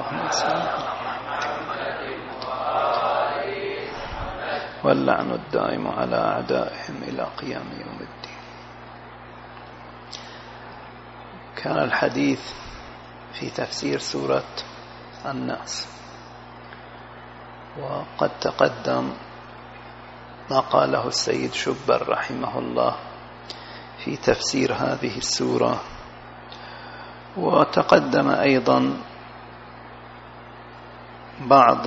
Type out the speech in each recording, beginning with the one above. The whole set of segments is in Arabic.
اللهم صل على واللعن الدائم على أعدائهم إلى قيام يوم الدين. كان الحديث في تفسير سورة الناس، وقد تقدم ما قاله السيد شبر رحمه الله في تفسير هذه السورة، وتقدم أيضا بعض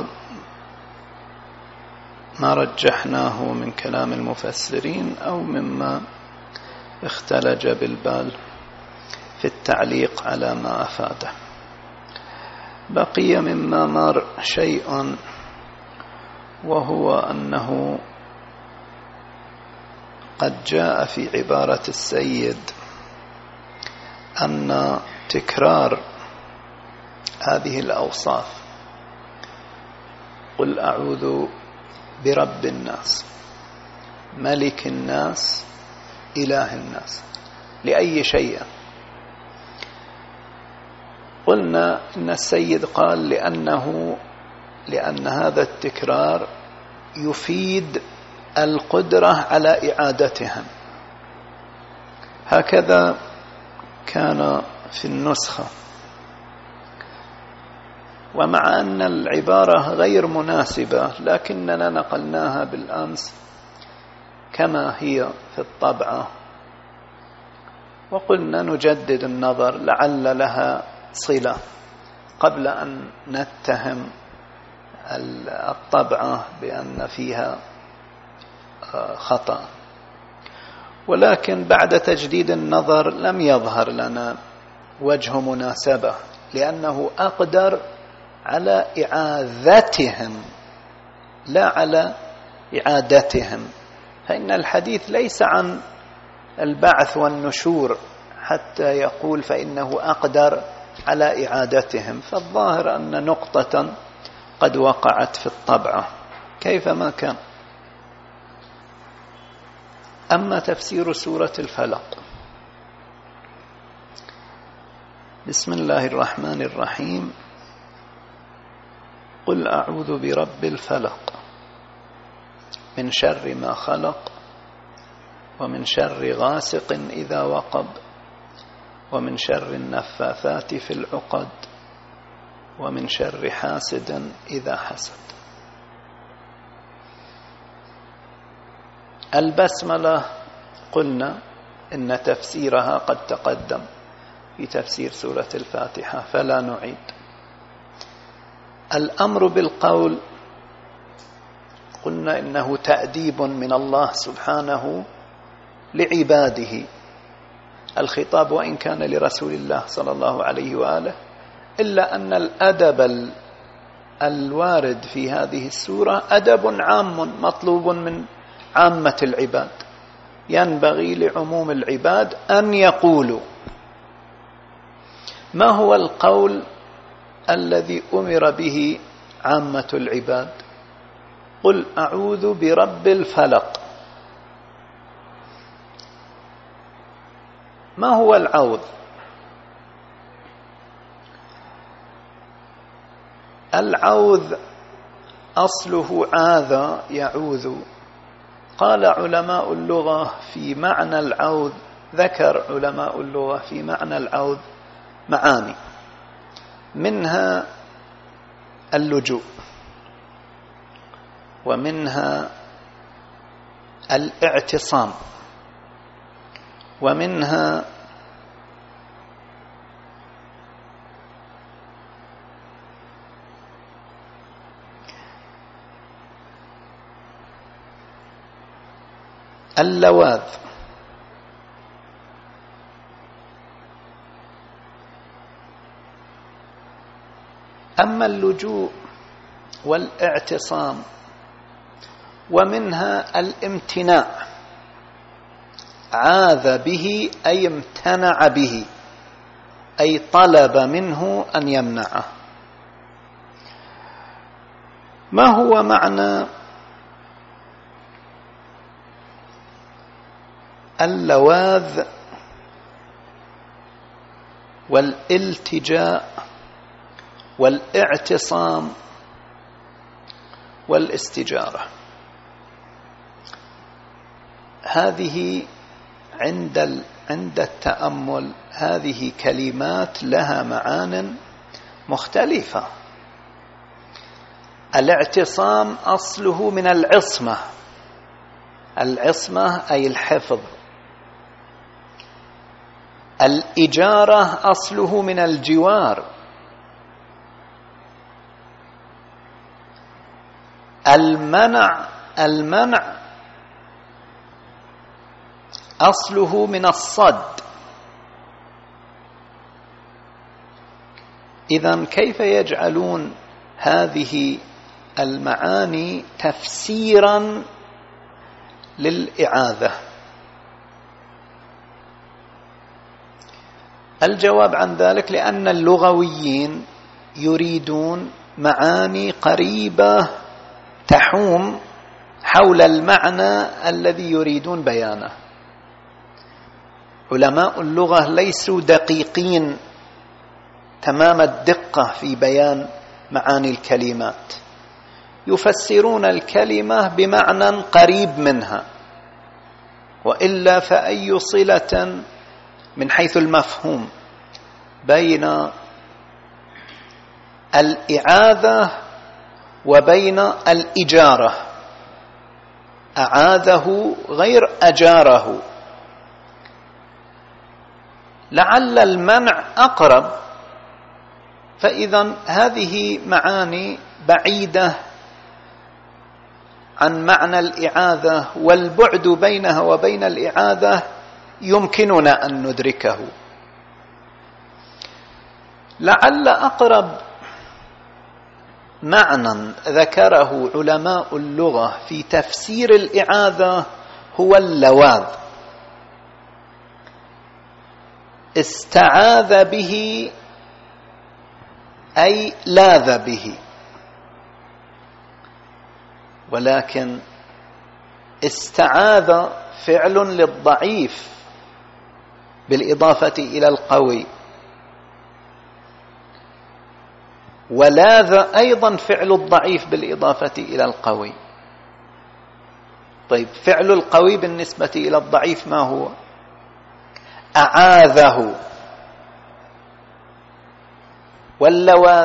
ما رجحناه من كلام المفسرين أو مما اختلج بالبال في التعليق على ما أفاده. بقي مما مر شيء، وهو أنه قد جاء في عبارة السيد أن تكرار هذه الأوصاف، قل أعوذ برب الناس ملك الناس إله الناس، لأي شيء؟ قلنا إن السيد قال لأن هذا التكرار يفيد القدرة على إعادتهم. هكذا كان في النسخة، ومع أن العبارة غير مناسبة لكننا نقلناها بالأمس كما هي في الطبعة، وقلنا نجدد النظر لعل لها صلة قبل أن نتهم الطبعة بأن فيها خطأ. ولكن بعد تجديد النظر لم يظهر لنا وجه مناسبة، لأنه أقدر على إعادتهم لا على إعادتهم، فإن الحديث ليس عن البعث والنشور حتى يقول فإنه أقدر على إعادتهم، فالظاهر أن نقطة قد وقعت في الطبعة كيفما كان. أما تفسير سورة الفلق، بسم الله الرحمن الرحيم. قل أعوذ برب الفلق من شر ما خلق ومن شر غاسق إذا وقب ومن شر النفاثات في العقد ومن شر حاسد إذا حسد. البسملة قلنا إن تفسيرها قد تقدم في تفسير سورة الفاتحة فلا نعيد. الأمر بالقول قلنا إنه تأديب من الله سبحانه لعباده. الخطاب وإن كان لرسول الله صلى الله عليه وآله، إلا أن الأدب الوارد في هذه السورة أدب عام مطلوب من عامة العباد، ينبغي لعموم العباد أن يقولوا. ما هو القول الذي أمر به عامة العباد؟ قل أعوذ برب الفلق. ما هو العوذ؟ العوذ أصله عاذ يعوذ. قال علماء اللغة في معنى العوذ، ذكر علماء اللغة في معنى العوذ معاني، منها اللجوء، ومنها الاعتصام، ومنها اللواذ. أما اللجوء والاعتصام ومنها الامتناع، عاذ به أي امتنع به، أي طلب منه أن يمنعه. ما هو معنى اللواذ والالتجاء والاعتصام والاستجارة. هذه عند التأمل هذه كلمات لها معان مختلفة. الاعتصام أصله من العصمة، العصمة أي الحفظ. الإجارة أصله من الجوار. المنع أصله من الصد. إذن كيف يجعلون هذه المعاني تفسيرا للإعاذة؟ الجواب عن ذلك لأن اللغويين يريدون معاني قريبة تحوم حول المعنى الذي يريدون بيانه. علماء اللغة ليسوا دقيقين تمام الدقة في بيان معاني الكلمات، يفسرون الكلمة بمعنى قريب منها، وإلا فأي صلة من حيث المفهوم بين الإعاذة وبين الإجارة؟ أعاذه غير أجاره. لعل المنع أقرب، فإذا هذه معاني بعيدة عن معنى الإعاذة، والبعد بينها وبين الإعاذة يمكننا أن ندركه. لعل أقرب معنى ذكره علماء اللغة في تفسير الإعاذة هو اللواذ. استعاذ به أي لاذ به، ولكن استعاذ فعل للضعيف بالإضافة إلى القوي، ولاذ أيضا فعل الضعيف بالإضافة إلى القوي. طيب فعل القوي بالنسبة إلى الضعيف ما هو؟ أعاذه. واللواذ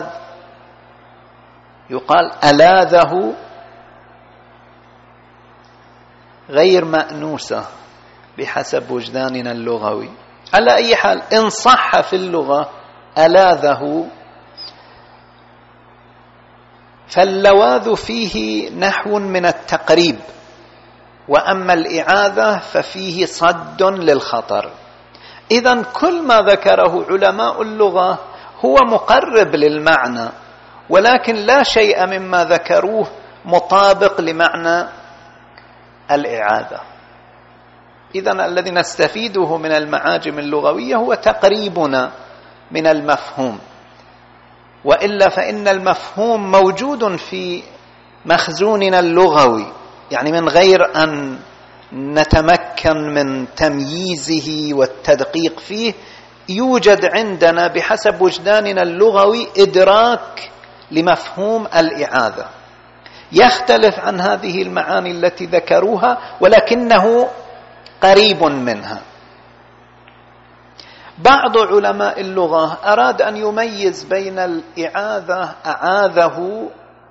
يقال ألاذه، غير مأنوسة بحسب وجداننا اللغوي. على أي حال إن صح في اللغة ألاذه، فاللواذ فيه نحو من التقريب، وأما الإعاذة ففيه صد للخطر. إذن كل ما ذكره علماء اللغة هو مقرب للمعنى، ولكن لا شيء مما ذكروه مطابق لمعنى الإعاذة. إذن الذي نستفيده من المعاجم اللغوية هو تقريبنا من المفهوم، وإلا فإن المفهوم موجود في مخزوننا اللغوي، يعني من غير أن نتمكن من تمييزه والتدقيق فيه يوجد عندنا بحسب وجداننا اللغوي إدراك لمفهوم الإعاذة، يختلف عن هذه المعاني التي ذكروها ولكنه قريب منها. بعض علماء اللغة أراد أن يميز بين الإعاذة أعاذه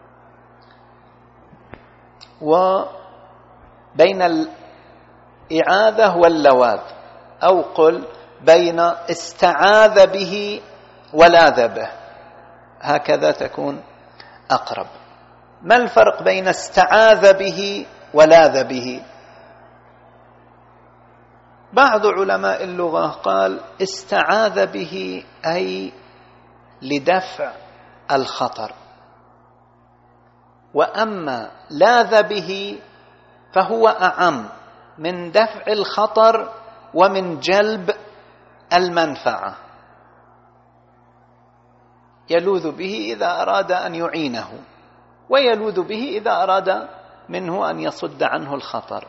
وبين الإعاذة واللواذ، أو قل بين استعاذ به ولاذ به، هكذا تكون أقرب. ما الفرق بين استعاذ به ولاذ به؟ بعض علماء اللغة قال استعاذ به أي لدفع الخطر، وأما لاذ به فهو أعم من دفع الخطر ومن جلب المنفعة، يلوذ به إذا أراد أن يعينه، ويلوذ به إذا أراد منه أن يصد عنه الخطر.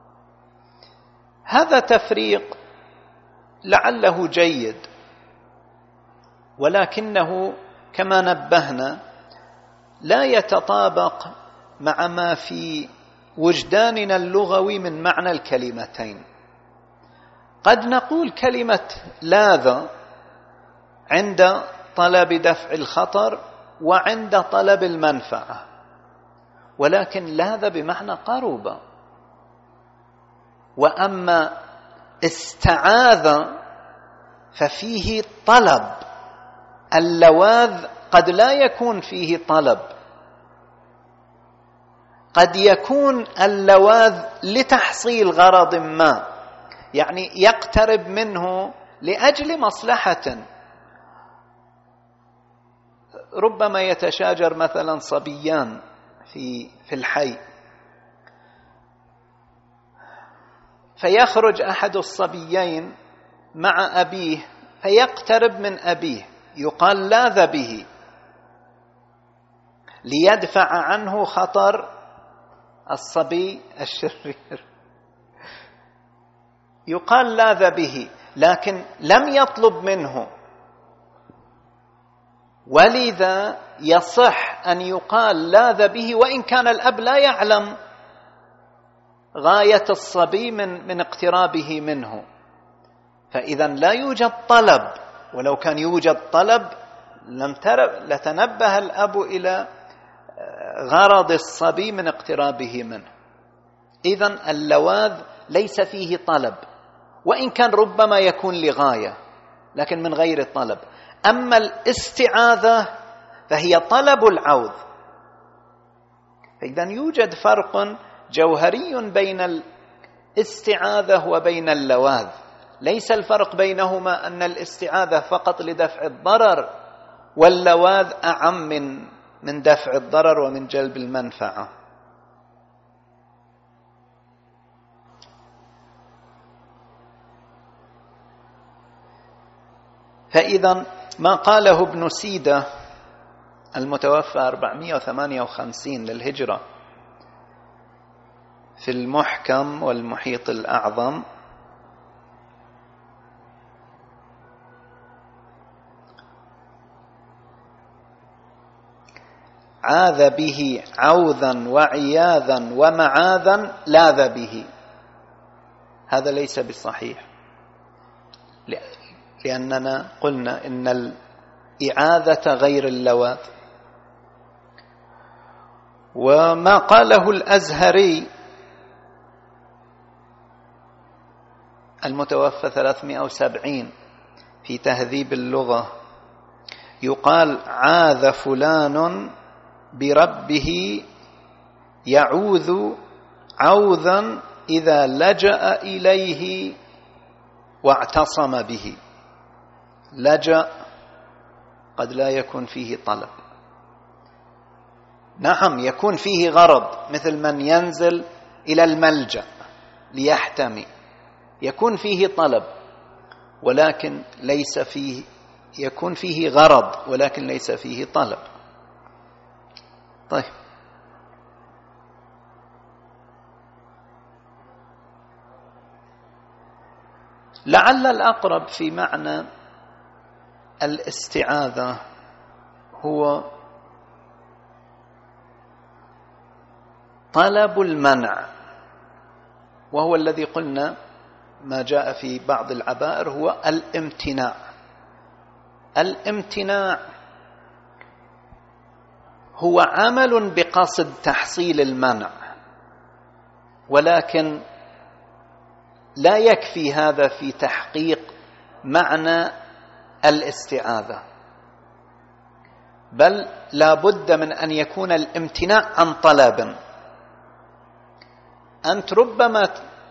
هذا تفريق لعله جيد، ولكنه كما نبهنا لا يتطابق مع ما في وجداننا اللغوي من معنى الكلمتين. قد نقول كلمة لاذ عند طلب دفع الخطر وعند طلب المنفعة، ولكن لاذ بمعنى قرب. وأما استعاذ ففيه طلب. اللواذ قد لا يكون فيه طلب، قد يكون اللواذ لتحصيل غرض ما، يعني يقترب منه لأجل مصلحة. ربما يتشاجر مثلا صبيان في الحي، فيخرج أحد الصبيين مع أبيه فيقترب من أبيه، يقال لاذ به ليدفع عنه خطر الصبي الشرير، يقال لاذ به، لكن لم يطلب منه، ولذا يصح أن يقال لاذ به وإن كان الأب لا يعلم غاية الصبي من اقترابه منه. فإذا لا يوجد طلب، ولو كان يوجد طلب لتنبه الأب إلى غرض الصبي من اقترابه منه. إذن اللواذ ليس فيه طلب، وإن كان ربما يكون لغاية لكن من غير طلب. أما الاستعاذة فهي طلب العوذ. فإذن يوجد فرق جوهري بين الاستعاذة وبين اللواذ. ليس الفرق بينهما أن الاستعاذة فقط لدفع الضرر، واللواذ أعم من دفع الضرر ومن جلب المنفعة. فإذا ما قاله ابن سيدة المتوفى 458 للهجرة في المحكم والمحيط الأعظم: عاذ به عوذا وعياذا ومعاذا لاذ به، هذا ليس بالصحيح، لأننا قلنا إن الإعاذة غير اللواذ. وما قاله الأزهري المتوفى 370 في تهذيب اللغة، يقال: عاذ فلان بربه يعوذ عوذا إذا لجأ إليه واعتصم به. لجأ قد لا يكون فيه طلب، نعم يكون فيه غرض، مثل من ينزل إلى الملجأ ليحتمي، يكون فيه طلب ولكن ليس فيه، يكون فيه غرض ولكن ليس فيه طلب. طيب، لعل الأقرب في معنى الاستعاذة هو طلب المنع، وهو الذي قلنا ما جاء في بعض العبائر هو الامتناع. الامتناع هو عمل بقصد تحصيل المنع، ولكن لا يكفي هذا في تحقيق معنى الاستعاذة، بل لا بد من أن يكون الامتناع عن طلب. أنت ربما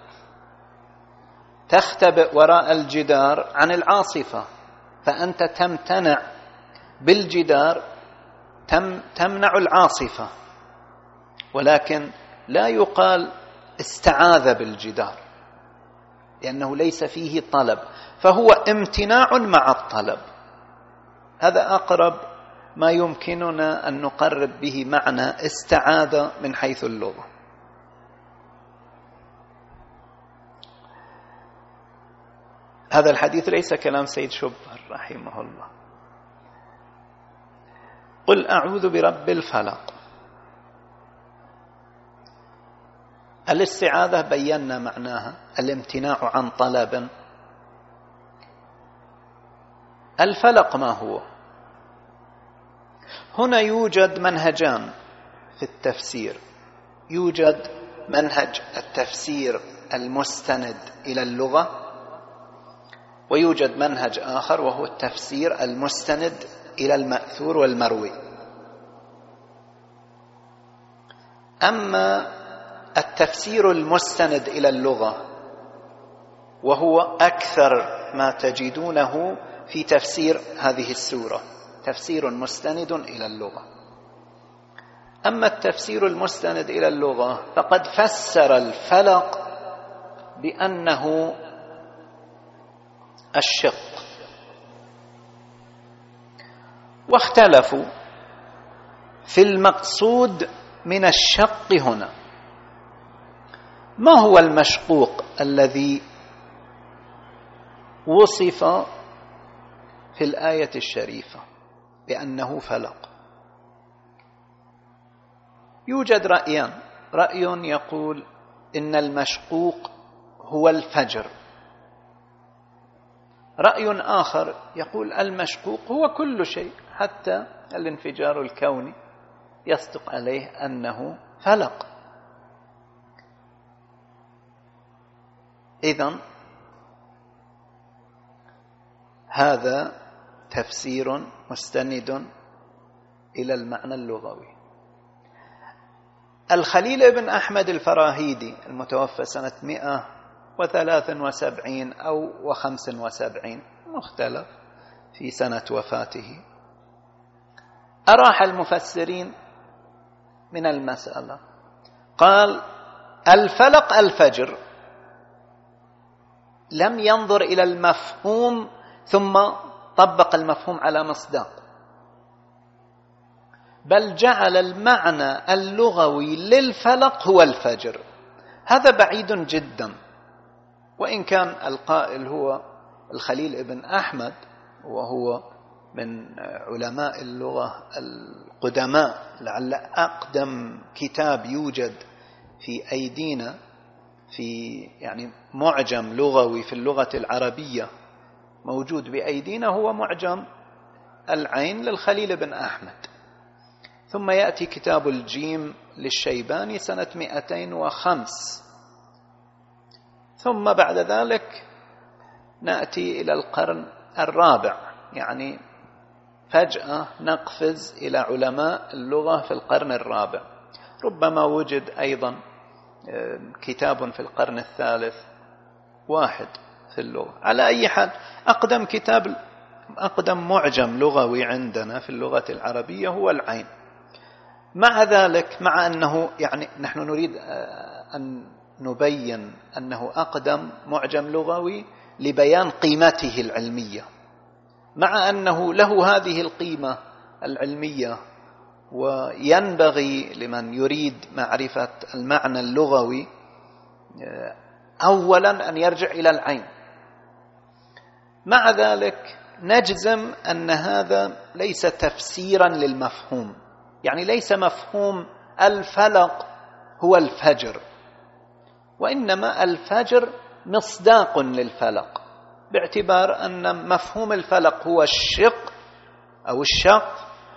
تختبئ وراء الجدار عن العاصفة، فأنت تمتنع بالجدار، تمنع العاصفة، ولكن لا يقال استعاذ بالجدار لأنه ليس فيه طلب، فهو امتناع مع الطلب. هذا أقرب ما يمكننا أن نقرب به معنى استعاذ من حيث اللغة. هذا الحديث ليس كلام سيد شبر رحمه الله، قل أعوذ برب الفلق. الاستعاذة بينا معناها الامتناع عن طلب. الفلق ما هو؟ هنا يوجد منهجان في التفسير. يوجد منهج التفسير المستند إلى اللغة، ويوجد منهج آخر وهو التفسير المستند إلى المأثور والمروي. أما التفسير المستند إلى اللغة وهو أكثر ما تجدونه في تفسير هذه السورة، تفسير مستند إلى اللغة. أما التفسير المستند إلى اللغة فقد فسر الفلق بأنه الشق، واختلفوا في المقصود من الشق هنا. ما هو المشقوق الذي وصف في الآية الشريفة بأنه فلق؟ يوجد رأيان. رأي يقول إن المشقوق هو الفجر، رأي آخر يقول المشقوق هو كل شيء، حتى الانفجار الكوني يصدق عليه أنه فلق. إذن هذا تفسير مستند إلى المعنى اللغوي. الخليل بن أحمد الفراهيدي المتوفى سنة 173 أو 75، مختلف في سنة وفاته، أراح المفسرين من المسألة. قال الفلق الفجر، لم ينظر إلى المفهوم ثم طبق المفهوم على مصداق، بل جعل المعنى اللغوي للفلق هو الفجر. هذا بعيد جدا، وإن كان القائل هو الخليل بن أحمد، وهو من علماء اللغة القدماء، لعل أقدم كتاب يوجد في أيدينا في يعني معجم لغوي في اللغة العربية موجود بأيدينا هو معجم العين للخليل بن أحمد. ثم يأتي كتاب الجيم للشيباني سنة 205، ثم بعد ذلك نأتي إلى القرن الرابع، يعني فجأة نقفز إلى علماء اللغة في القرن الرابع. ربما وجد أيضا كتاب في القرن الثالث واحد في اللغة. على أي حال أقدم معجم لغوي عندنا في اللغة العربية هو العين. مع ذلك، مع أنه يعني نحن نريد أن نبين أنه أقدم معجم لغوي لبيان قيمته العلمية، مع أنه له هذه القيمة العلمية، وينبغي لمن يريد معرفة المعنى اللغوي أولا أن يرجع إلى العين. مع ذلك نجزم أن هذا ليس تفسيرا للمفهوم، يعني ليس مفهوم الفلق هو الفجر، وإنما الفجر مصداق للفلق، باعتبار أن مفهوم الفلق هو الشق أو الشق،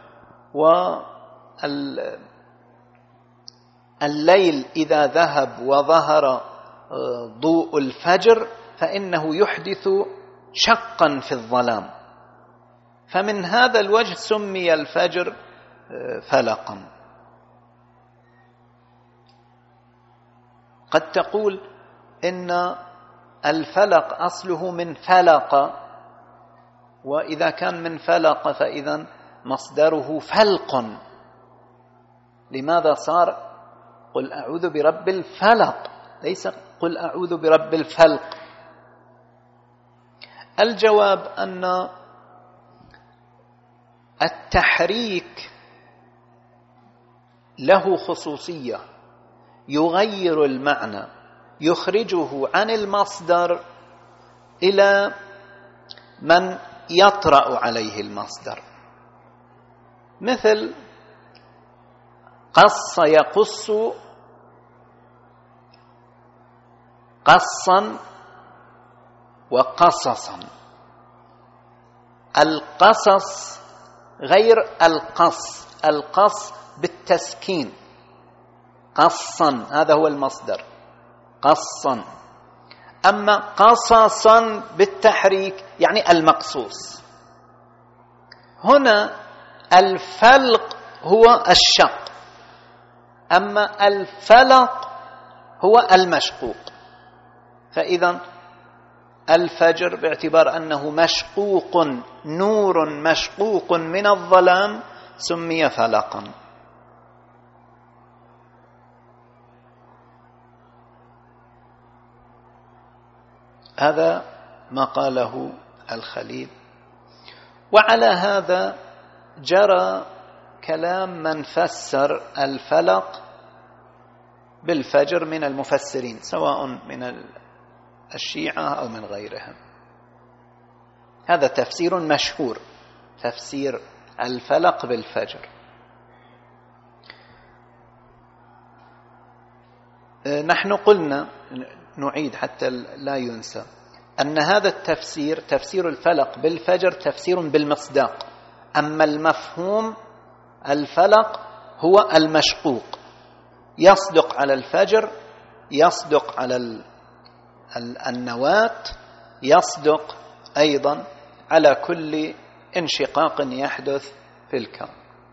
والليل إذا ذهب وظهر ضوء الفجر فإنه يحدث شقا في الظلام، فمن هذا الوجه سمي الفجر فلقا. قد تقول إن الفلق أصله من فلق، وإذا كان من فلق فإذا مصدره فلق، لماذا صار قل أعوذ برب الفلق ليس قل أعوذ برب الفلق؟ الجواب أن التحريك له خصوصية، يغير المعنى، يخرجه عن المصدر إلى من يطرأ عليه المصدر. مثل قص يقص قصا وقصصا. القصص غير القص، القص بالتسكين، قصا هذا هو المصدر قصا. أما قصصا بالتحريك يعني المقصوص. هنا الفلق هو الشق، أما الفلق هو المشقوق. فإذا الفجر باعتبار أنه مشقوق، نور مشقوق من الظلام، سمي فلقا. هذا ما قاله الخليل. وعلى هذا جرى كلام من فسر الفلق بالفجر من المفسرين، سواء من الشيعة أو من غيرهم. هذا تفسير مشهور، تفسير الفلق بالفجر. نحن قلنا، نعيد حتى لا ينسى، أن هذا التفسير، تفسير الفلق بالفجر، تفسير بالمصداق. أما المفهوم الفلق هو المشقوق، يصدق على الفجر، يصدق على النواة، يصدق أيضا على كل انشقاق يحدث في الكون.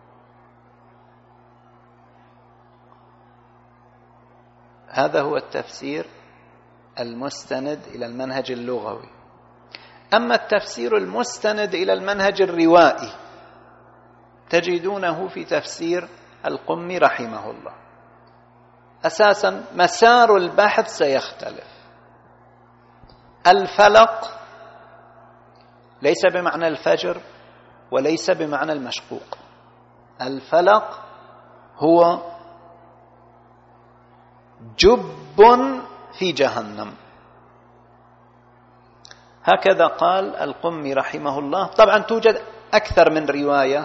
هذا هو التفسير المستند إلى المنهج اللغوي. أما التفسير المستند إلى المنهج الروائي تجدونه في تفسير القمي رحمه الله. أساسا مسار البحث سيختلف. الفلق ليس بمعنى الفجر وليس بمعنى المشقوق. الفلق هو جب في جهنم، هكذا قال القمي رحمه الله. طبعا توجد أكثر من رواية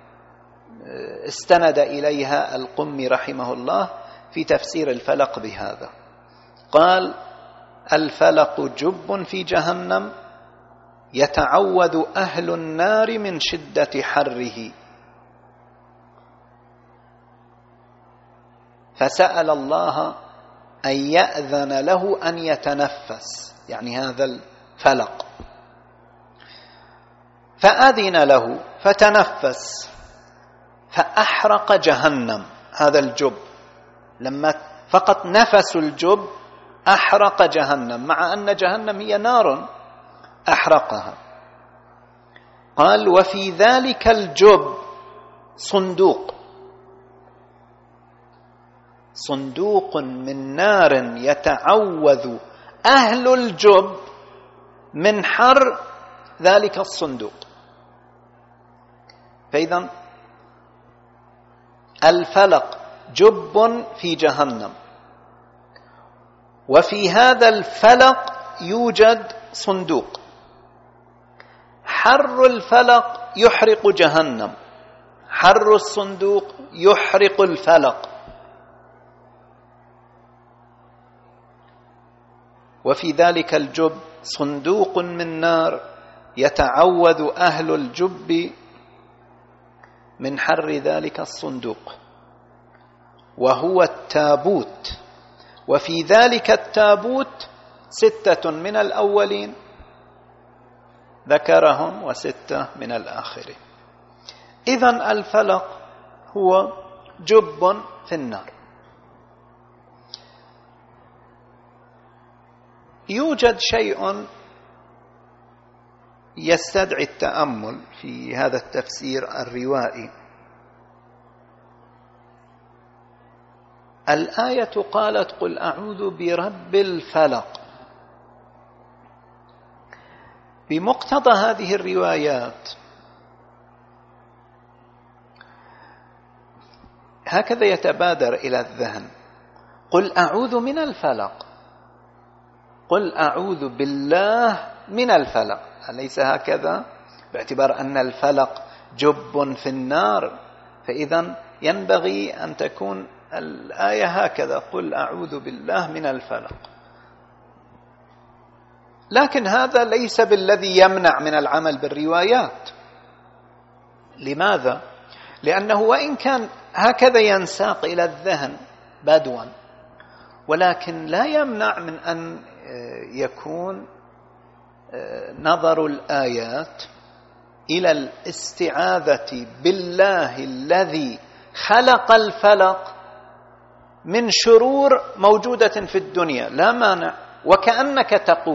استند إليها القمي رحمه الله في تفسير الفلق بهذا. قال: الفلق جب في جهنم يتعوذ أهل النار من شدة حره، فسأل الله أن يأذن له أن يتنفس، يعني هذا الفلق، فأذن له فتنفس فأحرق جهنم. هذا الجب لما فقط نفس الجب أحرق جهنم، مع أن جهنم هي نار أحرقها. قال: وفي ذلك الجب صندوق، صندوق من نار يتعوذ أهل الجب من حر ذلك الصندوق. فإذا الفلق جب في جهنم، وفي هذا الفلق يوجد صندوق. حر الفلق يحرق جهنم، حر الصندوق يحرق الفلق. وفي ذلك الجب صندوق من نار يتعوذ أهل الجب من حر ذلك الصندوق، وهو التابوت. وفي ذلك التابوت 6 من الأولين ذكرهم و6 من الآخرين. إذن الفلق هو جب في النار. يوجد شيء يستدعي التأمل في هذا التفسير الروائي. الآية قالت: قل أعوذ برب الفلق. بمقتضى هذه الروايات هكذا يتبادر إلى الذهن: قل أعوذ من الفلق، قل أعوذ بالله من الفلق. أليس هكذا؟ باعتبار أن الفلق جب في النار فإذا ينبغي أن تكون الآية هكذا: قل أعوذ بالله من الفلق. لكن هذا ليس بالذي يمنع من العمل بالروايات. لماذا؟ لأنه وإن كان هكذا ينساق إلى الذهن بدوا، ولكن لا يمنع من أن يكون نظر الآيات إلى الاستعاذة بالله الذي خلق الفلق من شرور موجودة في الدنيا، لا مانع. وكأنك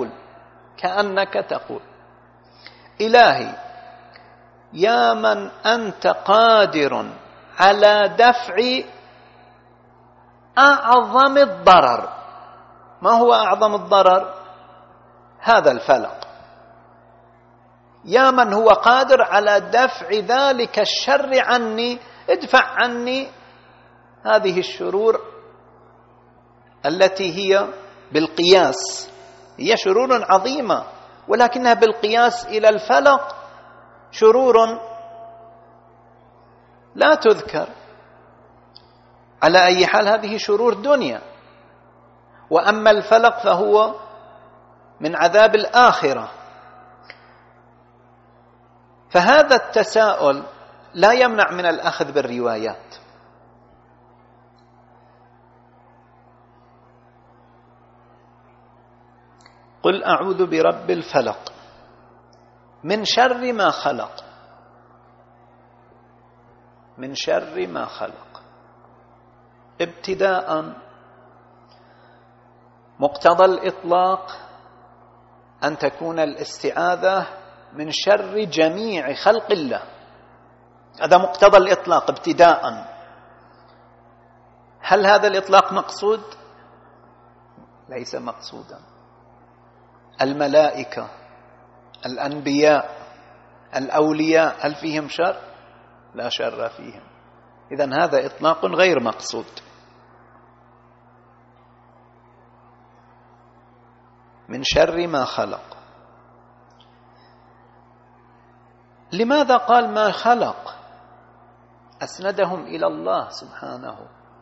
تقول إلهي يا من أنت قادر على دفع أعظم الضرر. ما هو أعظم الضرر؟ هذا الفلق. يا من هو قادر على دفع ذلك الشر عني، ادفع عني هذه الشرور التي هي بالقياس هي شرور عظيمة، ولكنها بالقياس إلى الفلق شرور لا تذكر. على أي حال هذه شرور دنيا، وأما الفلق فهو من عذاب الآخرة. فهذا التساؤل لا يمنع من الأخذ بالروايات. قل أعوذ برب الفلق من شر ما خلق. من شر ما خلق ابتداء مقتضى الإطلاق أن تكون الاستعاذة من شر جميع خلق الله. هذا مقتضى الإطلاق ابتداء. هل هذا الإطلاق مقصود؟ ليس مقصودا. الملائكة، الأنبياء، الأولياء، هل فيهم شر؟ لا شر فيهم. إذن هذا إطلاق غير مقصود. من شر ما خلق. لماذا قال ما خلق؟ أسندهم إلى الله سبحانه.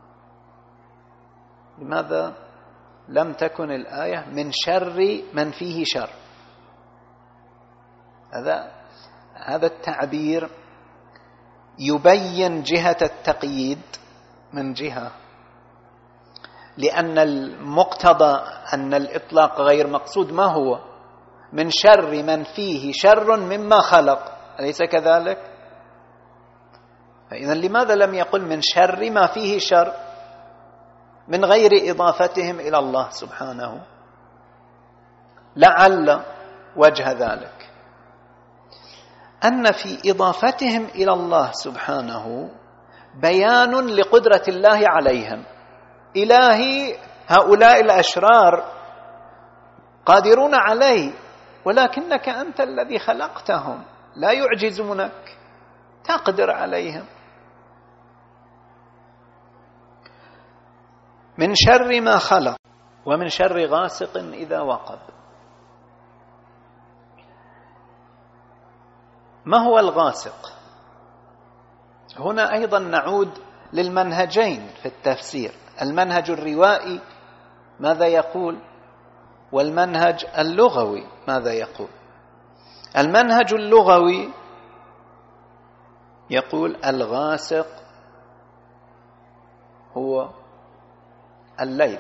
لماذا لم تكن الآية من شر من فيه شر؟ هذا التعبير يبين جهة التقييد من جهة، لأن المقتضى أن الإطلاق غير مقصود. ما هو؟ من شر من فيه شر مما خلق، أليس كذلك؟ فإذا لماذا لم يقل من شر ما فيه شر من غير إضافتهم إلى الله سبحانه؟ لعل وجه ذلك أن في إضافتهم إلى الله سبحانه بيان لقدرة الله عليهم. إلهي هؤلاء الأشرار قادرون عليه، ولكنك أنت الذي خلقتهم، لا يعجزونك، تقدر عليهم. من شر ما خلق ومن شر غاسق إذا وقب. ما هو الغاسق؟ هنا أيضا نعود للمنهجين في التفسير، المنهج الروائي ماذا يقول، والمنهج اللغوي ماذا يقول. المنهج اللغوي يقول الغاسق هو الليل.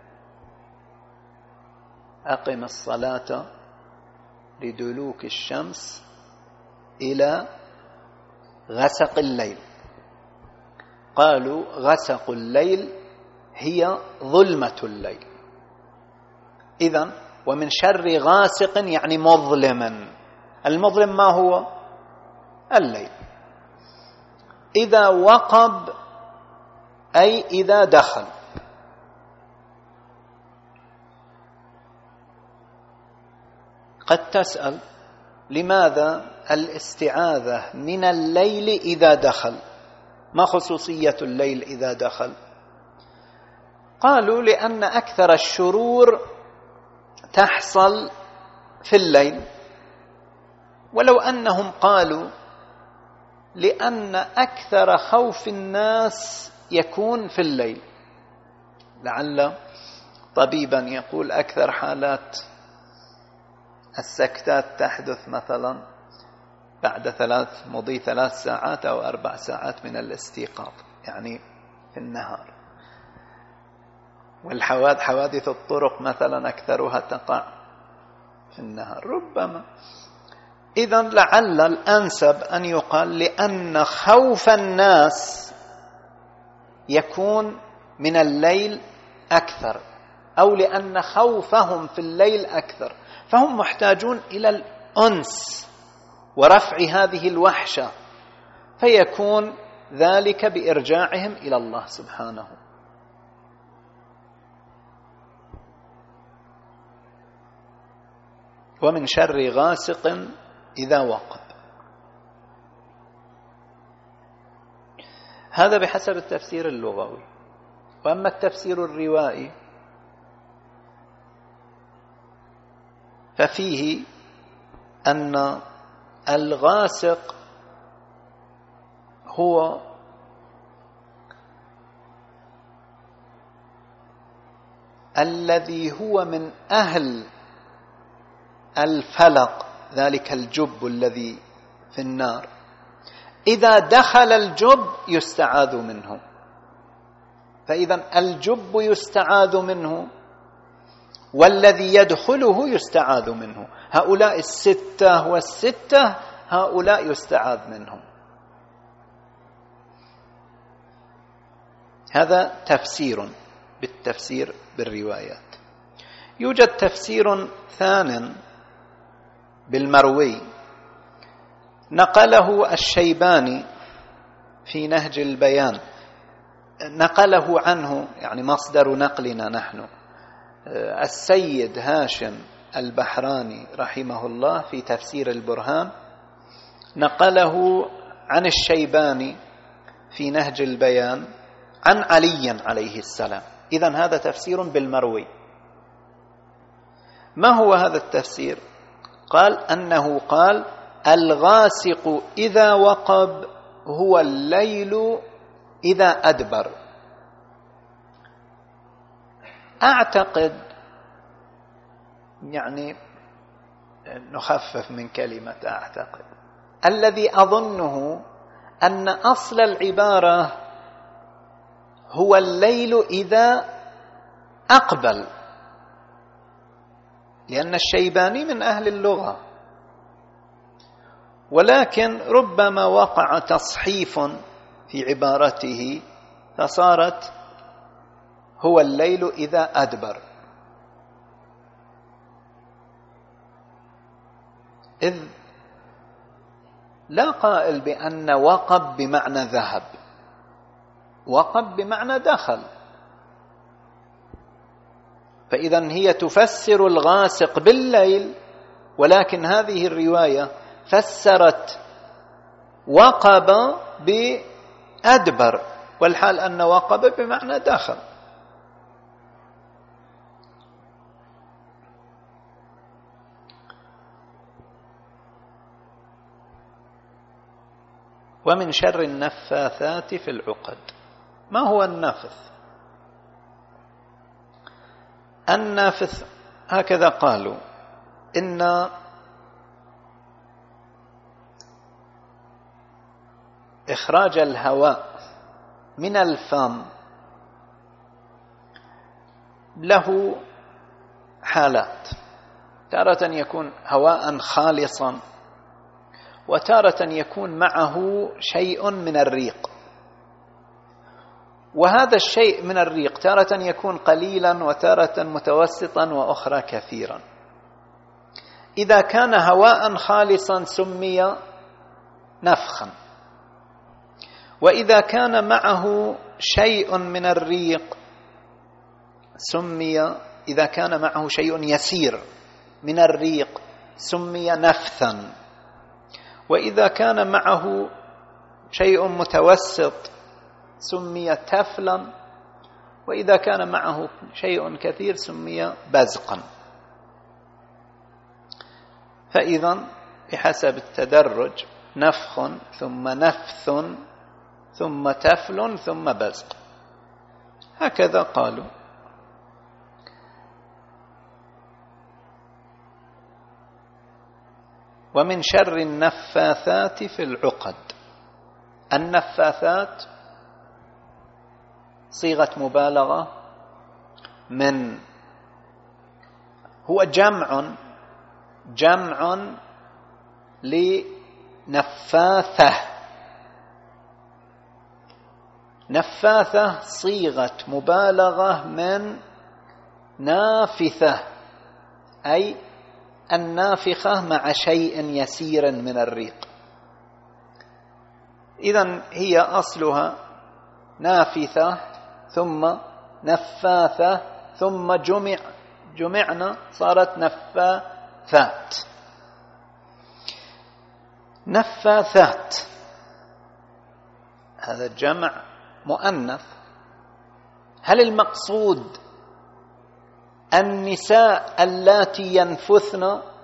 أقم الصلاة لدلوك الشمس إلى غسق الليل. قالوا غسق الليل هي ظلمة الليل. إذن ومن شر غاسق يعني مظلما. المظلم ما هو؟ الليل. إذا وقب أي إذا دخل. قد تسأل لماذا الاستعاذة من الليل إذا دخل؟ ما خصوصية الليل إذا دخل؟ قالوا لأن أكثر الشرور تحصل في الليل، ولو أنهم قالوا لأن أكثر خوف الناس يكون في الليل. لعل طبيبا يقول أكثر حالات السكتات تحدث مثلا بعد مضي 3 ساعات أو 4 ساعات من الاستيقاظ، يعني في النهار. حوادث الطرق مثلا أكثرها تقع في النهار ربما. إذن لعل الأنسب أن يقال لأن خوف الناس يكون من الليل أكثر، أو لأن خوفهم في الليل أكثر، فهم محتاجون إلى الأنس ورفع هذه الوحشة، فيكون ذلك بإرجاعهم إلى الله سبحانه. ومن شر غاسق إذا وقب. هذا بحسب التفسير اللغوي. وأما التفسير الروائي ففيه أن الغاسق هو الذي هو من أهل الفلق، ذلك الجب الذي في النار، إذا دخل الجب يستعاذ منه. فإذا الجب يستعاذ منه والذي يدخله يستعاذ منه. هؤلاء 6 والستة هؤلاء يستعاذ منهم. هذا تفسير بالتفسير بالروايات. يوجد تفسير ثان بالمروي نقله الشيباني في نهج البيان، نقله عنه يعني مصدر نقلنا نحن السيد هاشم البحراني رحمه الله في تفسير البرهان، نقله عن الشيباني في نهج البيان عن علي عليه السلام. إذن هذا تفسير بالمروي. ما هو هذا التفسير؟ قال أنه قال الغاسق إذا وقب هو الليل إذا أدبر. أعتقد يعني نخفف من كلمة أعتقد، الذي أظنه أن أصل العبارة هو الليل إذا أقبل، لأن الشيباني من أهل اللغة، ولكن ربما وقع تصحيف في عبارته فصارت هو الليل إذا أدبر، إذ لا قائل بأن وقب بمعنى ذهب، وقب بمعنى دخل. فإذا هي تفسر الغاسق بالليل، ولكن هذه الرواية فسرت وقب بأدبر، والحال أن وقب بمعنى دخل. ومن شر النفاثات في العقد. ما هو النفث؟ النفث هكذا قالوا إن إخراج الهواء من الفم له حالات، تارة يكون هواء خالصا، وتارة يكون معه شيء من الريق، وهذا الشيء من الريق تارة يكون قليلا وتارة متوسطا وأخرى كثيرا. إذا كان هواء خالصا سمي نفخا، وإذا كان معه شيء من الريق سمي، إذا كان معه شيء يسير من الريق سمي نفثا، وإذا كان معه شيء متوسط سمي تفلا، وإذا كان معه شيء كثير سمي بزقا. فإذا بحسب التدرج نفخ ثم نفث ثم تفل ثم بزق، هكذا قالوا. ومن شر النفاثات في العقد. النفاثات صيغة مبالغة من، هو جمع لنفاثة. نفاثة صيغة مبالغة من نافثة، أي النافخة مع شيء يسير من الريق. إذن هي أصلها نافثة ثم نفاثة ثم جمعنا صارت نفاثات. نفاثات هذا جمع مؤنث. هل المقصود النساء اللاتي ينفثن،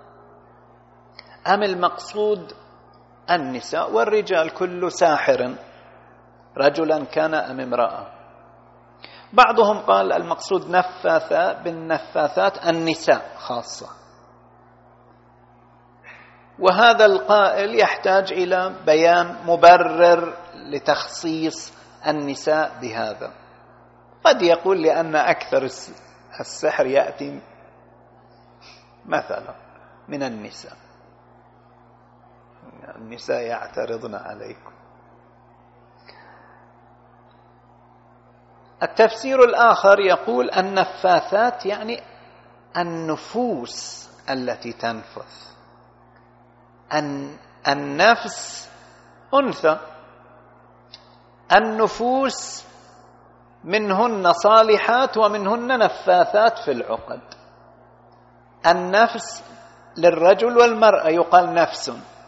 أم المقصود النساء والرجال كل ساحر رجلا كان أم امرأة؟ بعضهم قال المقصود نفاثة بالنفاثات النساء خاصة، وهذا القائل يحتاج إلى بيان مبرر لتخصيص النساء بهذا. قد يقول لأن أكثر السحر يأتي مثلا من النساء يعترضن عليكم. التفسير الآخر يقول النفاثات يعني النفوس التي تنفث. النفس أنثى، النفوس منهن صالحات ومنهن نفاثات في العقد. النفس للرجل والمرأة يقال نفس.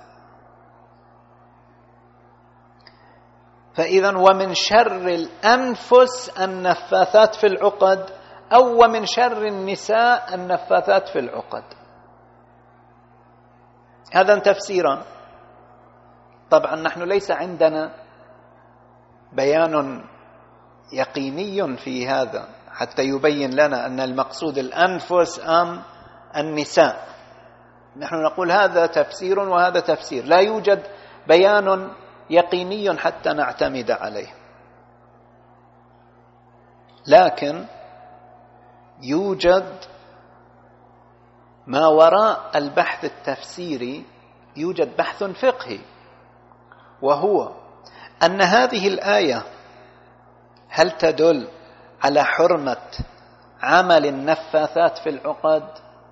فإذا ومن شر الأنفس النفاثات في العقد، أو ومن شر النساء النفاثات في العقد. هذا تفسيرا. طبعا نحن ليس عندنا بيان يقيني في هذا حتى يبين لنا أن المقصود الأنفس أم النساء. نحن نقول هذا تفسير وهذا تفسير، لا يوجد بيان يقيني حتى نعتمد عليه. لكن يوجد ما وراء البحث التفسيري، يوجد بحث فقهي، وهو أن هذه الآية هل تدل على حرمة عمل النفاثات في العقد؟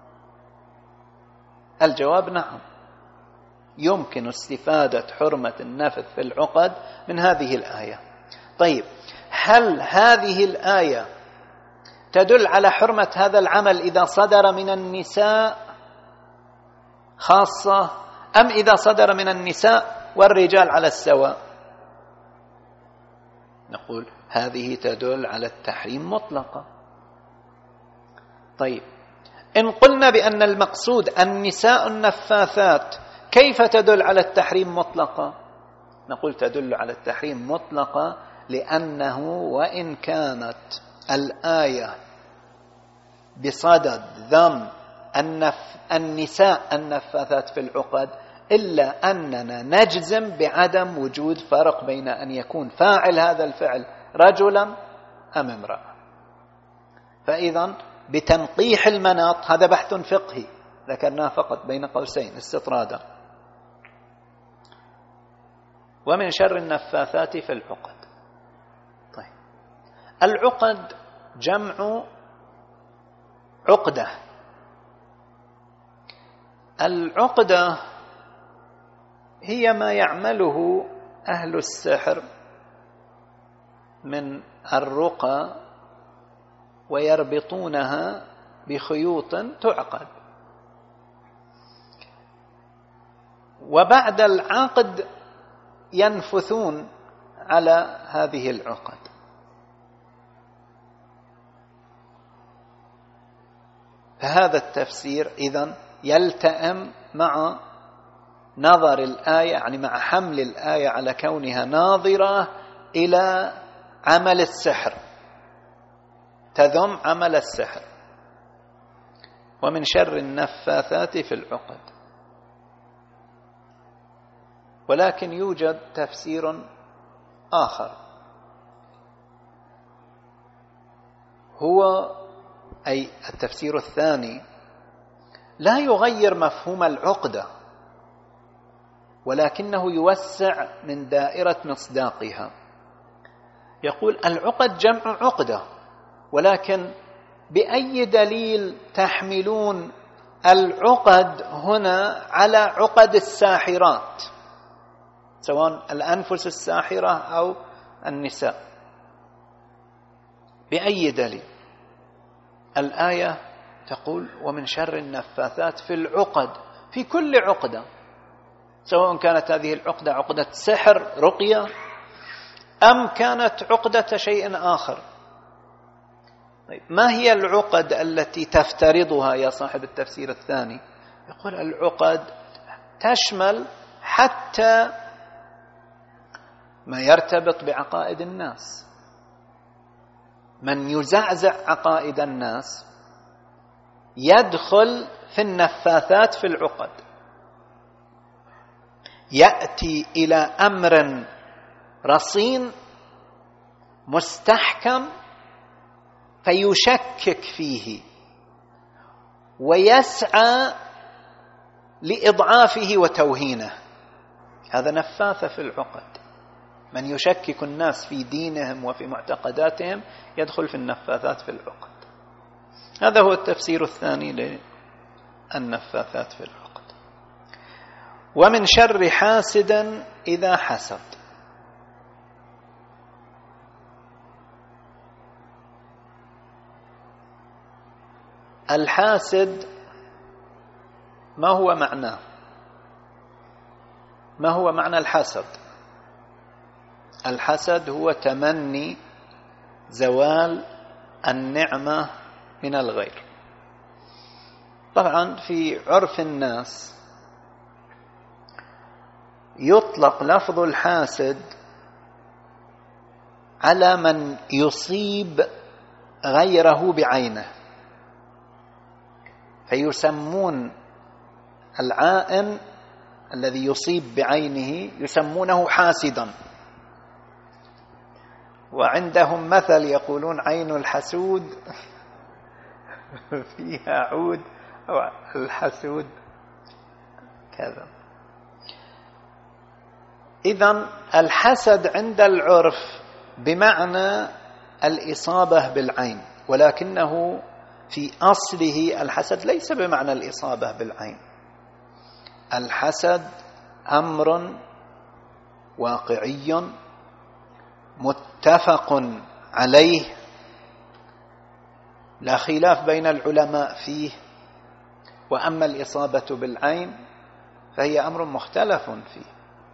الجواب نعم، يمكن استفادة حرمة النفث في العقد من هذه الآية. طيب، هل هذه الآية تدل على حرمة هذا العمل إذا صدر من النساء خاصة، أم إذا صدر من النساء والرجال على السواء؟ نقول هذه تدل على التحريم مطلقا. طيب، إن قلنا بأن المقصود النساء النفاثات، كيف تدل على التحريم مطلقا؟ نقول تدل على التحريم مطلقا لأنه وإن كانت الآية بصدد ذم النساء النفاثات في العقد، إلا أننا نجزم بعدم وجود فرق بين أن يكون فاعل هذا الفعل رجلا أم امرأة. فإذا بتنقيح المناط، هذا بحث فقهي ذكرناه فقط بين قوسين استطرادا. ومن شر النفاثات في العقد. طيب، العقد جمع عقدة. العقدة هي ما يعمله أهل السحر من الرقى ويربطونها بخيوط تعقد، وبعد العقد ينفثون على هذه العقد. فهذا التفسير إذن يلتئم مع نظر الآية، يعني مع حمل الآية على كونها ناظرة إلى عمل السحر، تذم عمل السحر. ومن شر النفاثات في العقد. ولكن يوجد تفسير آخر، هو أي التفسير الثاني لا يغير مفهوم العقدة، ولكنه يوسع من دائرة مصداقها. يقول العقد جمع عقدة، ولكن بأي دليل تحملون العقد هنا على عقد الساحرات، سواء الأنفس الساحرة أو النساء؟ بأي دليل؟ الآية تقول ومن شر النفاثات في العقد، في كل عقدة، سواء كانت هذه العقدة عقدة سحر رقية أم كانت عقدة شيء آخر. طيب ما هي العقد التي تفترضها يا صاحب التفسير الثاني؟ يقول العقد تشمل حتى ما يرتبط بعقائد الناس. من يزعزع عقائد الناس يدخل في النفاثات في العقد، يأتي إلى أمر رصين مستحكم فيشكك فيه ويسعى لإضعافه وتوهينه. هذا نفاثة في العقد. من يشكك الناس في دينهم وفي معتقداتهم يدخل في النفاثات في العقد. هذا هو التفسير الثاني للنفاثات في العقد. ومن شر حاسد إذا حسد. الحاسد ما هو معناه؟ ما هو معنى الحسد؟ الحسد هو تمني زوال النعمة من الغير. طبعا في عرف الناس يطلق لفظ الحاسد على من يصيب غيره بعينه، فيسمون العائن الذي يصيب بعينه يسمونه حاسدا. وعندهم مثل يقولون عين الحسود فيها عود، أو الحسود كذا. إذن الحسد عند العرف بمعنى الإصابة بالعين، ولكنه في أصله الحسد ليس بمعنى الإصابة بالعين. الحسد أمر واقعي متفق عليه، لا خلاف بين العلماء فيه. وأما الإصابة بالعين فهي أمر مختلف فيه.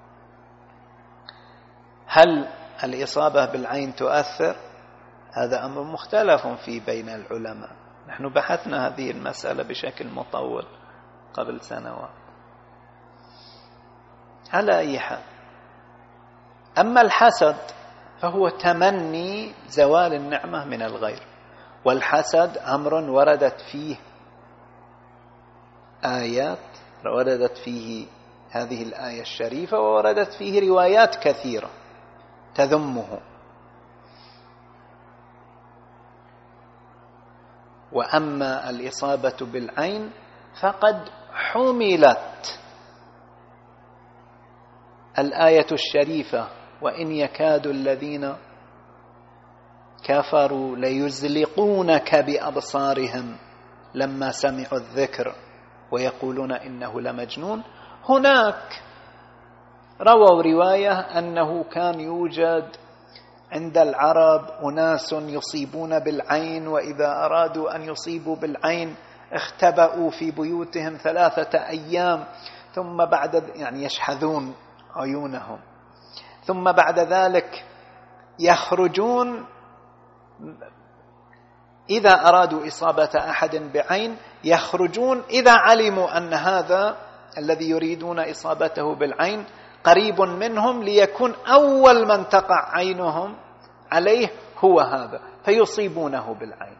هل الإصابة بالعين تؤثر؟ هذا أمر مختلف فيه بين العلماء. نحن بحثنا هذه المسألة بشكل مطول قبل سنوات. على أي حال، أما الحسد فهو تمني زوال النعمة من الغير، والحسد أمر وردت فيه آيات، وردت فيه هذه الآية الشريفة، ووردت فيه روايات كثيرة تذمه. وأما الإصابة بالعين فقد حملت الآية الشريفة وإن يكاد الذين كفروا ليزلقونك بأبصارهم لما سمعوا الذكر ويقولون إنه لمجنون. هناك رووا رواية أنه كان يوجد عند العرب أناس يصيبون بالعين، وإذا أرادوا أن يصيبوا بالعين اختبأوا في بيوتهم 3 أيام، ثم بعد يعني يشحذون عيونهم، ثم بعد ذلك يخرجون إذا أرادوا إصابة أحد بعين، يخرجون إذا علموا أن هذا الذي يريدون إصابته بالعين قريب منهم ليكون أول من تقع عينهم عليه هو هذا، فيصيبونه بالعين.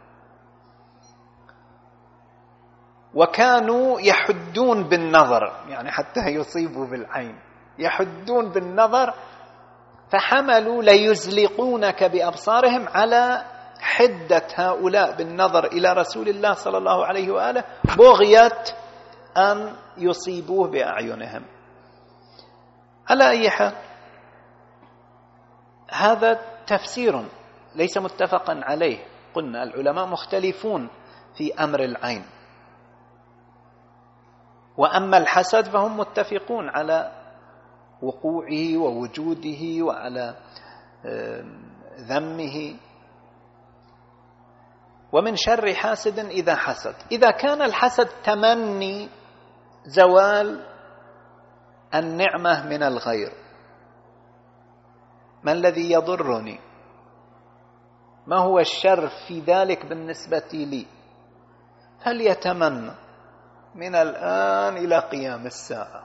وكانوا يحدون بالنظر، يعني حتى يصيبوا بالعين يحدون بالنظر، فحملوا ليزلقونك بأبصارهم على حدة هؤلاء بالنظر إلى رسول الله صلى الله عليه وآله بغية أن يصيبوه بأعينهم. على أي حال هذا تفسير ليس متفقا عليه. قلنا العلماء مختلفون في أمر العين، وأما الحسد فهم متفقون على وقوعه ووجوده وعلى ذمه. ومن شر حاسد إذا حسد، إذا كان الحسد تمني زوال النعمة من الغير، ما الذي يضرني؟ ما هو الشر في ذلك بالنسبة لي؟ فليتمنى من الآن إلى قيام الساعة.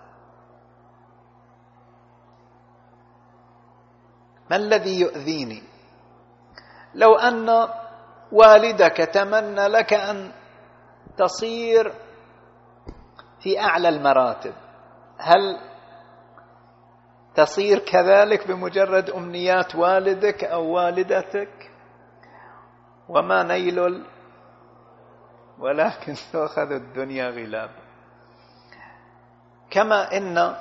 ما الذي يؤذيني؟ لو أن والدك تمنى لك أن تصير في أعلى المراتب، هل تصير كذلك بمجرد أمنيات والدك أو والدتك؟ وما نيل ولكن تأخذ الدنيا غلاب. كما إن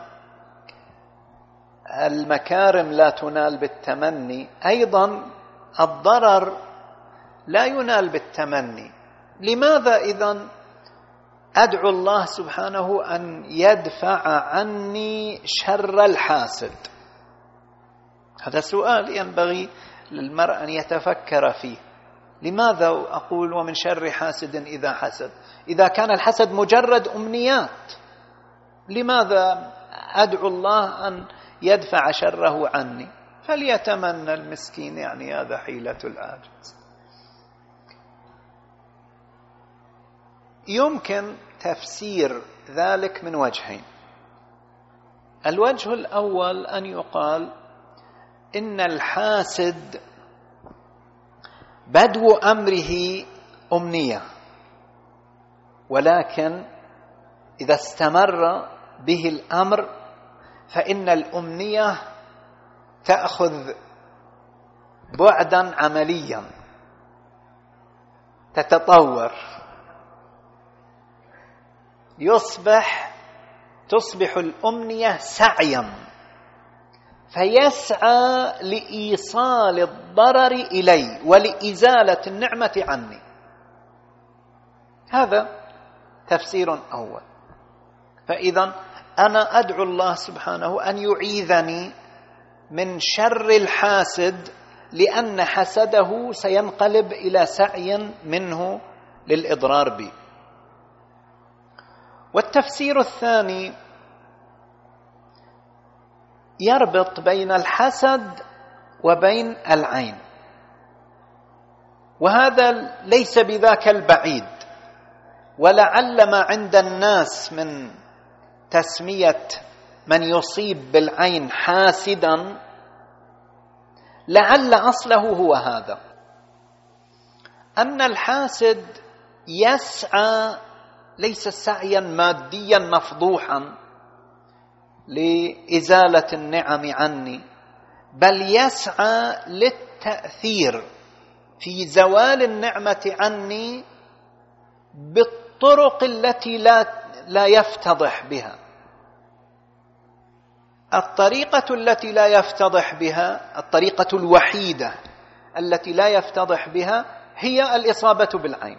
المكارم لا تنال بالتمني، أيضا الضرر لا ينال بالتمني. لماذا إذن أدعو الله سبحانه أن يدفع عني شر الحاسد؟ هذا سؤال ينبغي للمرء أن يتفكر فيه. لماذا أقول ومن شر حاسد إذا حسد؟ إذا كان الحسد مجرد أمنيات، لماذا أدعو الله أن يدفع شره عني؟ فليتمنى المسكين، يعني هذا حيلة العاجز. يمكن تفسير ذلك من وجهين. الوجه الأول أن يقال إن الحاسد بدو أمره أمنية، ولكن إذا استمر به الأمر فإن الأمنية تأخذ بعدا عمليا، تتطور، تصبح الأمنية سعيا، فيسعى لإيصال الضرر إلي ولإزالة النعمة عني. هذا تفسير أول. فإذا أنا أدعو الله سبحانه أن يعيذني من شر الحاسد، لأن حسده سينقلب إلى سعي منه للإضرار بي. والتفسير الثاني يربط بين الحسد وبين العين، وهذا ليس بذاك البعيد. ولعل ما عند الناس من تسمية من يصيب بالعين حاسدا لعل أصله هو هذا، أن الحاسد يسعى ليس سعيا ماديا مفضوحا لإزالة النعم عني، بل يسعى للتأثير في زوال النعمة عني بالطرق التي لا يفتضح بها. الطريقة التي لا يفتضح بها، الطريقة الوحيدة التي لا يفتضح بها هي الإصابة بالعين.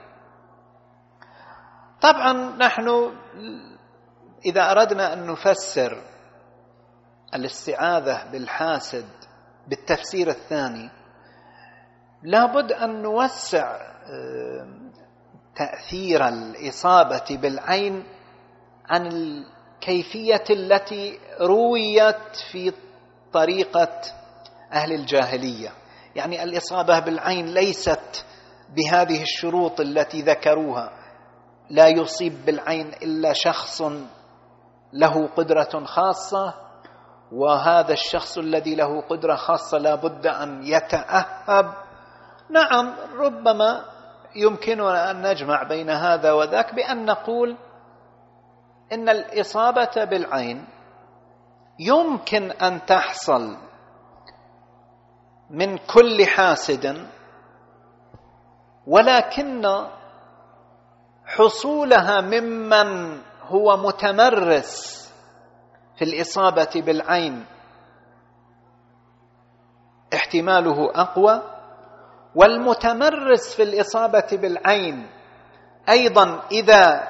طبعا نحن إذا أردنا أن نفسر الاستعاذة بالحاسد بالتفسير الثاني لابد أن نوسع تأثير الإصابة بالعين عن الكيفية التي رويت في طريقة أهل الجاهلية. يعني الإصابة بالعين ليست بهذه الشروط التي ذكروها، لا يصيب بالعين إلا شخص له قدرة خاصة، وهذا الشخص الذي له قدرة خاصة لا بد أن يتأهب. نعم، ربما يمكننا أن نجمع بين هذا وذاك بأن نقول إن الإصابة بالعين يمكن أن تحصل من كل حاسد، ولكن حصولها ممن هو متمرس في الإصابة بالعين احتماله أقوى، والمتمرس في الإصابة بالعين أيضا إذا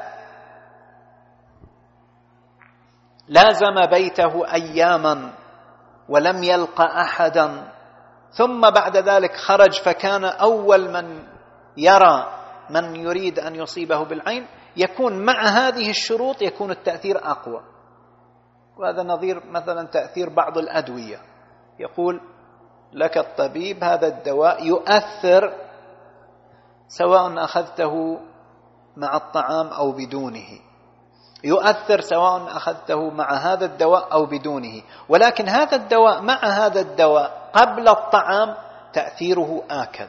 لازم بيته أياما ولم يلقى أحدا ثم بعد ذلك خرج فكان أول من يرى من يريد أن يصيبه بالعين، يكون مع هذه الشروط يكون التأثير أقوى. وهذا نظير مثلا تأثير بعض الأدوية، يقول لك الطبيب هذا الدواء يؤثر سواء أخذته مع الطعام أو بدونه، يؤثر سواء أخذته مع هذا الدواء أو بدونه، ولكن هذا الدواء مع هذا الدواء قبل الطعام تأثيره آكد.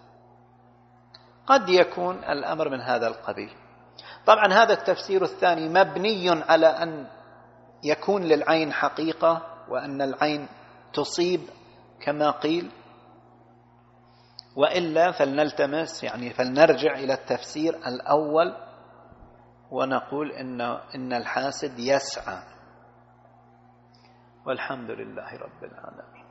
قد يكون الأمر من هذا القبيل. طبعا هذا التفسير الثاني مبني على أن يكون للعين حقيقة وأن العين تصيب كما قيل، وإلا فلنلتمس فلنرجع إلى التفسير الأول ونقول إن الحاسد يسعى. والحمد لله رب العالمين.